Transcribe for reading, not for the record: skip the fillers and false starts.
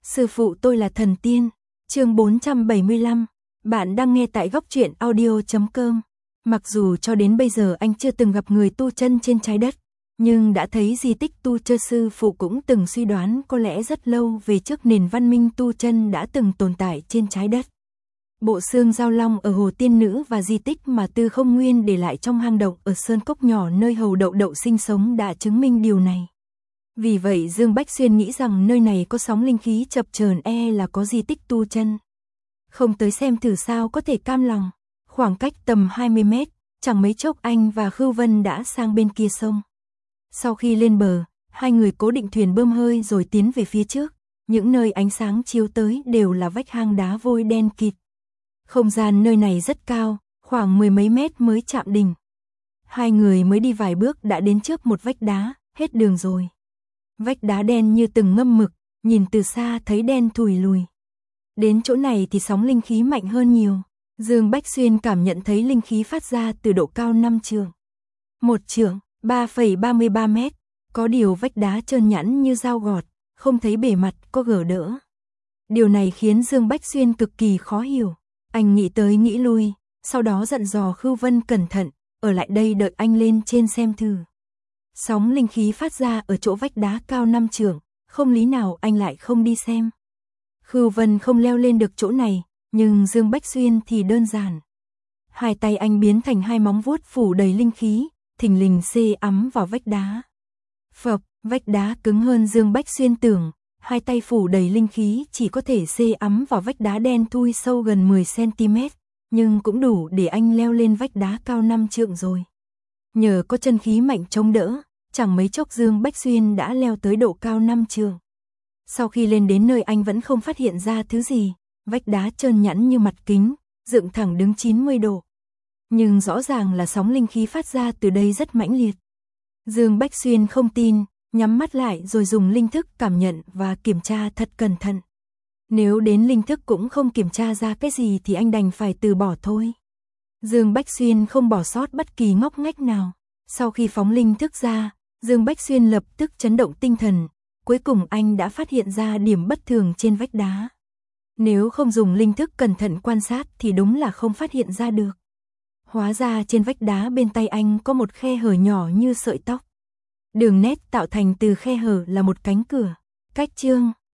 Sư phụ tôi là thần tiên. Chương 475. Bạn đang nghe tại góc truyện audio.com. Mặc dù cho đến bây giờ anh chưa từng gặp người tu chân trên trái đất, nhưng đã thấy di tích tu chân. Sư phụ cũng từng suy đoán có lẽ rất lâu về trước nền văn minh tu chân đã từng tồn tại trên trái đất. Bộ xương giao long ở Hồ Tiên Nữ và di tích mà Tư Không Nguyên để lại trong hang động ở sơn cốc nhỏ nơi Hầu Đậu Đậu sinh sống đã chứng minh điều này. Vì vậy Dương Bách Xuyên nghĩ rằng nơi này có sóng linh khí chập chờn, là có di tích tu chân. Không tới xem thử sao có thể cam lòng. Khoảng cách tầm 20 mét, chẳng mấy chốc anh và Khưu Vân đã sang bên kia sông. Sau khi lên bờ, hai người cố định thuyền bơm hơi rồi tiến về phía trước. Những nơi ánh sáng chiếu tới đều là vách hang đá vôi đen kịt. Không gian nơi này rất cao, khoảng 10 mấy mét mới chạm đỉnh. Hai người mới đi vài bước đã đến trước một vách đá, hết đường rồi. Vách đá đen như từng ngâm mực, nhìn từ xa thấy đen thùi lùi. Đến chỗ này thì sóng linh khí mạnh hơn nhiều. Dương Bách Xuyên cảm nhận thấy linh khí phát ra từ độ cao 5 trượng. 1 trượng, 3,33 mét. Có điều vách đá trơn nhẵn như dao gọt, không thấy bề mặt có gờ đỡ. Điều này khiến Dương Bách Xuyên cực kỳ khó hiểu. Anh nghĩ tới nghĩ lui, sau đó dặn dò Khưu Vân cẩn thận, ở lại đây đợi anh lên trên xem thử. Sóng linh khí phát ra ở chỗ vách đá cao 5 trượng, không lý nào anh lại không đi xem. Khưu Vân không leo lên được chỗ này, nhưng Dương Bách Xuyên thì đơn giản. Hai tay anh biến thành hai móng vuốt phủ đầy linh khí, thình lình xê ắm vào vách đá. Phập, vách đá cứng hơn Dương Bách Xuyên tưởng, hai tay phủ đầy linh khí chỉ có thể xê ắm vào vách đá đen thui sâu gần 10 cm, nhưng cũng đủ để anh leo lên vách đá cao 5 trượng rồi. Nhờ có chân khí mạnh chống đỡ, chẳng mấy chốc Dương Bách Xuyên đã leo tới độ cao 5 trượng. Sau khi lên đến nơi anh vẫn không phát hiện ra thứ gì, vách đá trơn nhẵn như mặt kính, dựng thẳng đứng 90 độ. Nhưng rõ ràng là sóng linh khí phát ra từ đây rất mãnh liệt. Dương Bách Xuyên không tin, nhắm mắt lại rồi dùng linh thức cảm nhận và kiểm tra thật cẩn thận. Nếu đến linh thức cũng không kiểm tra ra cái gì thì anh đành phải từ bỏ thôi. Dương Bách Xuyên không bỏ sót bất kỳ ngóc ngách nào. Sau khi phóng linh thức ra, Dương Bách Xuyên lập tức chấn động tinh thần. Cuối cùng anh đã phát hiện ra điểm bất thường trên vách đá. Nếu không dùng linh thức cẩn thận quan sát thì đúng là không phát hiện ra được. Hóa ra trên vách đá bên tay anh có một khe hở nhỏ như sợi tóc. Đường nét tạo thành từ khe hở là một cánh cửa. Cách chương